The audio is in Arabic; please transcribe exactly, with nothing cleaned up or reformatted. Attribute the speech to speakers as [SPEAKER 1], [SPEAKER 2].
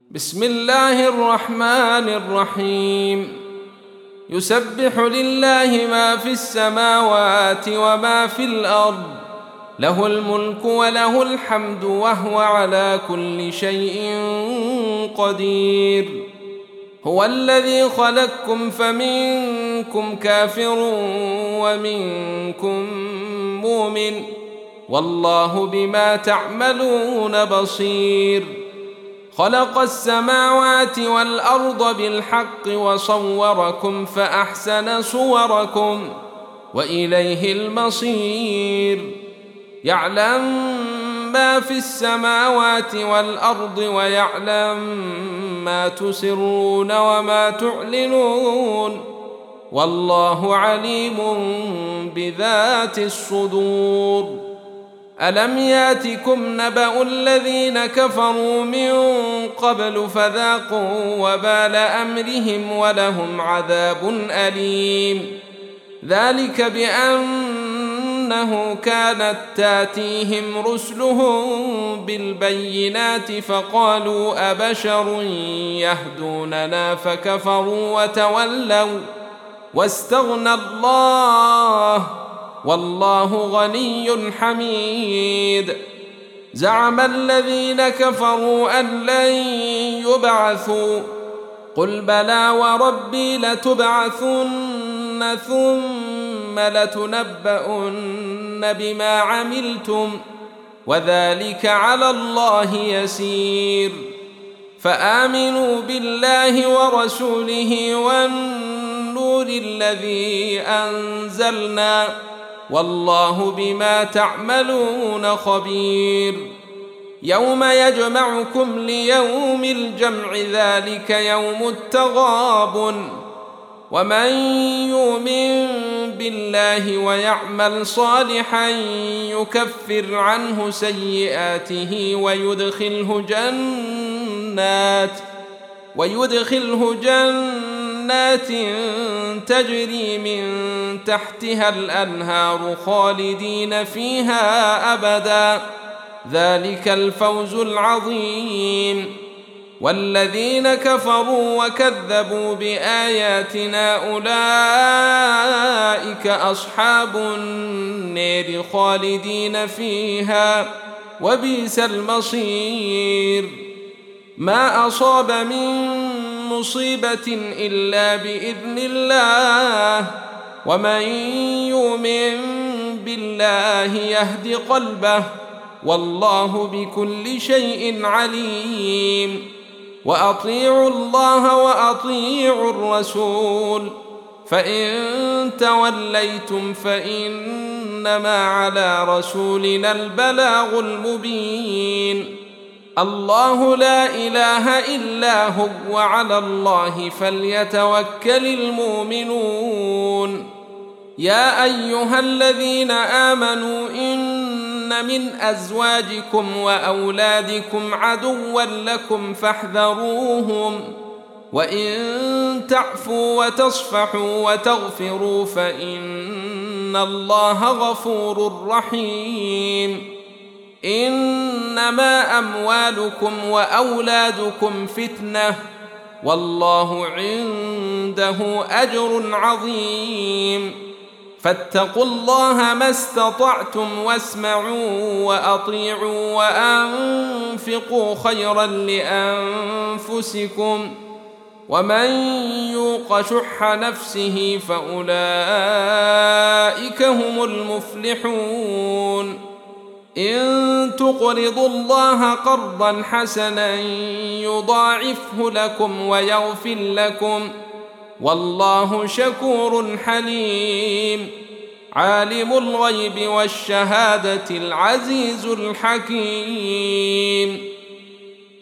[SPEAKER 1] بسم الله الرحمن الرحيم. يسبح لله ما في السماوات وما في الأرض، له الملك وله الحمد وهو على كل شيء قدير. هو الذي خلقكم فمنكم كافر ومنكم مؤمن، والله بما تعملون بصير. خلق السماوات والأرض بالحق وصوركم فأحسن صوركم وإليه المصير. يعلم ما في السماوات والأرض ويعلم ما تسرون وما تعلنون، والله عليم بذات الصدور. ألم ياتكم نبأ الذين كفروا من قبل فذاقوا وبال أمرهم ولهم عذاب أليم. ذلك بأنه كانت تاتيهم رسلهم بالبينات فقالوا أبشر يهدوننا فكفروا وتولوا واستغنى الله، والله غني حميد. زعم الذين كفروا أن لن يبعثوا، قل بلى وربي لتبعثن ثم لتنبؤن بما عملتم وذلك على الله يسير. فآمنوا بالله ورسوله والنور الذي أنزلنا، والله بما تعملون خبير. يوم يجمعكم ليوم الجمع ذلك يوم التغابن، ومن يؤمن بالله ويعمل صالحا يكفر عنه سيئاته ويدخله جنات ويدخله جنات تجري من تحتها الأنهار خالدين فيها أبدا، ذلك الفوز العظيم. والذين كفروا وكذبوا بآياتنا أولئك أصحاب النار خالدين فيها وبئس المصير. ما أصاب من مصيبة إلا بإذن الله، ومن يؤمن بالله يهد قلبه، والله بكل شيء عليم. وأطيعوا الله وأطيعوا الرسول، فإن توليتم فإنما على رسولنا البلاغ المبين. الله لا إله إلا هو وعلى الله فليتوكل المؤمنون. يا أيها الذين آمنوا إن من أزواجكم وأولادكم عدوا لكم فاحذروهم، وإن تعفوا وتصفحوا وتغفروا فإن الله غفور رحيم. إنما أموالكم وأولادكم فتنة، والله عنده أجر عظيم. فاتقوا الله ما استطعتم واسمعوا وأطيعوا وأنفقوا خيرا لأنفسكم، ومن يوق شح نفسه فأولئك هم المفلحون. إن تقرضوا الله قرضا حسنا يضاعفه لكم ويغفر لكم، والله شكور حليم. عالم الغيب والشهادة العزيز الحكيم.